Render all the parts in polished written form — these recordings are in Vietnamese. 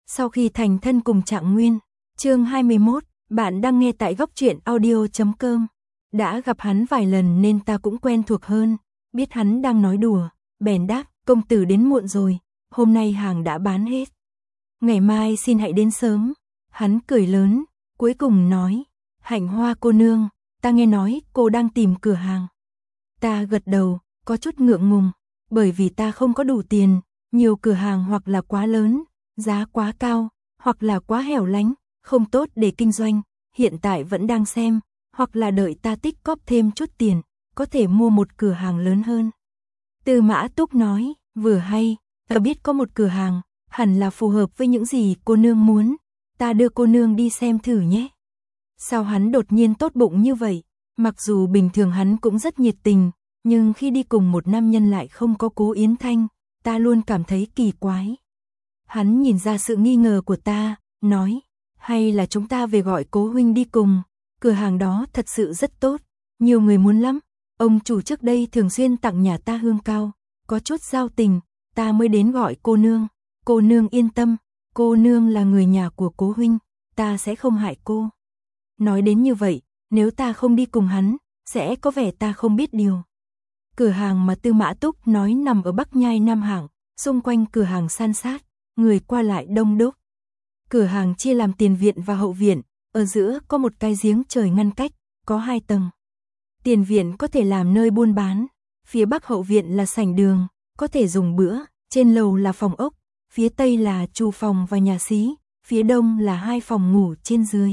Sau khi thành thân cùng Trạng Nguyên, chương 21, bạn đang nghe tại góc truyện audio.com. Đã gặp hắn vài lần nên ta cũng quen thuộc hơn, biết hắn đang nói đùa, bèn đáp, công tử đến muộn rồi, hôm nay hàng đã bán hết. Ngày mai xin hãy đến sớm. Hắn cười lớn, cuối cùng nói, Hạnh Hoa cô nương, ta nghe nói cô đang tìm cửa hàng. Ta gật đầu, có chút ngượng ngùng, bởi vì ta không có đủ tiền, nhiều cửa hàng hoặc là quá lớn, giá quá cao, hoặc là quá hẻo lánh, không tốt để kinh doanh, hiện tại vẫn đang xem, hoặc là đợi ta tích cóp thêm chút tiền, có thể mua một cửa hàng lớn hơn. Tư Mã Túc nói, vừa hay, ta biết có một cửa hàng, hẳn là phù hợp với những gì cô nương muốn, ta đưa cô nương đi xem thử nhé. Sao hắn đột nhiên tốt bụng như vậy, mặc dù bình thường hắn cũng rất nhiệt tình, nhưng khi đi cùng một nam nhân lại không có Cố Yến Thanh, ta luôn cảm thấy kỳ quái. Hắn nhìn ra sự nghi ngờ của ta, nói, hay là chúng ta về gọi Cố huynh đi cùng, cửa hàng đó thật sự rất tốt, nhiều người muốn lắm, ông chủ trước đây thường xuyên tặng nhà ta hương cao, có chút giao tình, ta mới đến gọi cô nương yên tâm, cô nương là người nhà của Cố huynh, ta sẽ không hại cô. Nói đến như vậy, nếu ta không đi cùng hắn, sẽ có vẻ ta không biết điều. Cửa hàng mà Tư Mã Túc nói nằm ở Bắc Nhai Nam Hạng, xung quanh cửa hàng san sát, người qua lại đông đúc. Cửa hàng chia làm tiền viện và hậu viện, ở giữa có một cái giếng trời ngăn cách, có 2 tầng. Tiền viện có thể làm nơi buôn bán, phía bắc hậu viện là sảnh đường, có thể dùng bữa, trên lầu là phòng ốc, phía tây là chu phòng và nhà xí, phía đông là 2 phòng ngủ trên dưới.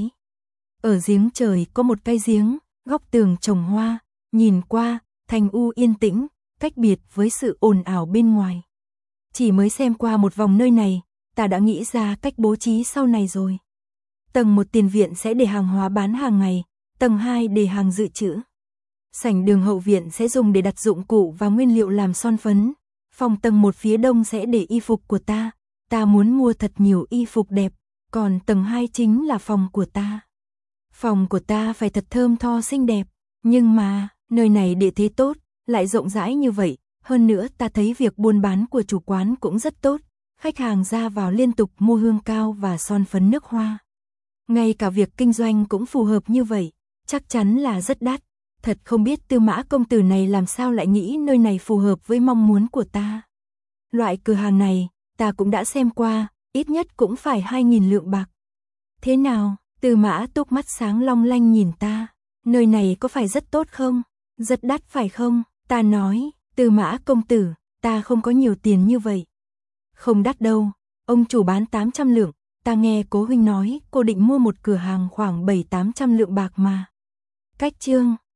Ở giếng trời có một cái giếng, góc tường trồng hoa, nhìn qua, thanh u yên tĩnh, cách biệt với sự ồn ào bên ngoài. Chỉ mới xem qua một vòng nơi này, ta đã nghĩ ra cách bố trí sau này rồi. Tầng 1 tiền viện sẽ để hàng hóa bán hàng ngày, tầng 2 để hàng dự trữ. Sảnh đường hậu viện sẽ dùng để đặt dụng cụ và nguyên liệu làm son phấn. Phòng tầng 1 phía đông sẽ để y phục của ta muốn mua thật nhiều y phục đẹp, còn tầng 2 chính là phòng của ta. Phòng của ta phải thật thơm tho xinh đẹp, nhưng mà, nơi này địa thế tốt, lại rộng rãi như vậy, hơn nữa ta thấy việc buôn bán của chủ quán cũng rất tốt, khách hàng ra vào liên tục mua hương cao và son phấn nước hoa. Ngay cả việc kinh doanh cũng phù hợp như vậy, chắc chắn là rất đắt. Thật không biết Tư Mã công tử này làm sao lại nghĩ nơi này phù hợp với mong muốn của ta. Loại cửa hàng này, ta cũng đã xem qua, ít nhất cũng phải 2.000 lượng bạc. Thế nào? Tư Mã Túc mắt sáng long lanh nhìn ta, nơi này có phải rất tốt không? Rất đắt phải không? Ta nói, Tư Mã công tử, ta không có nhiều tiền như vậy. Không đắt đâu, ông chủ bán 800 lượng, ta nghe Cố huynh nói cô định mua một cửa hàng khoảng 700-800 lượng bạc mà. Cách chương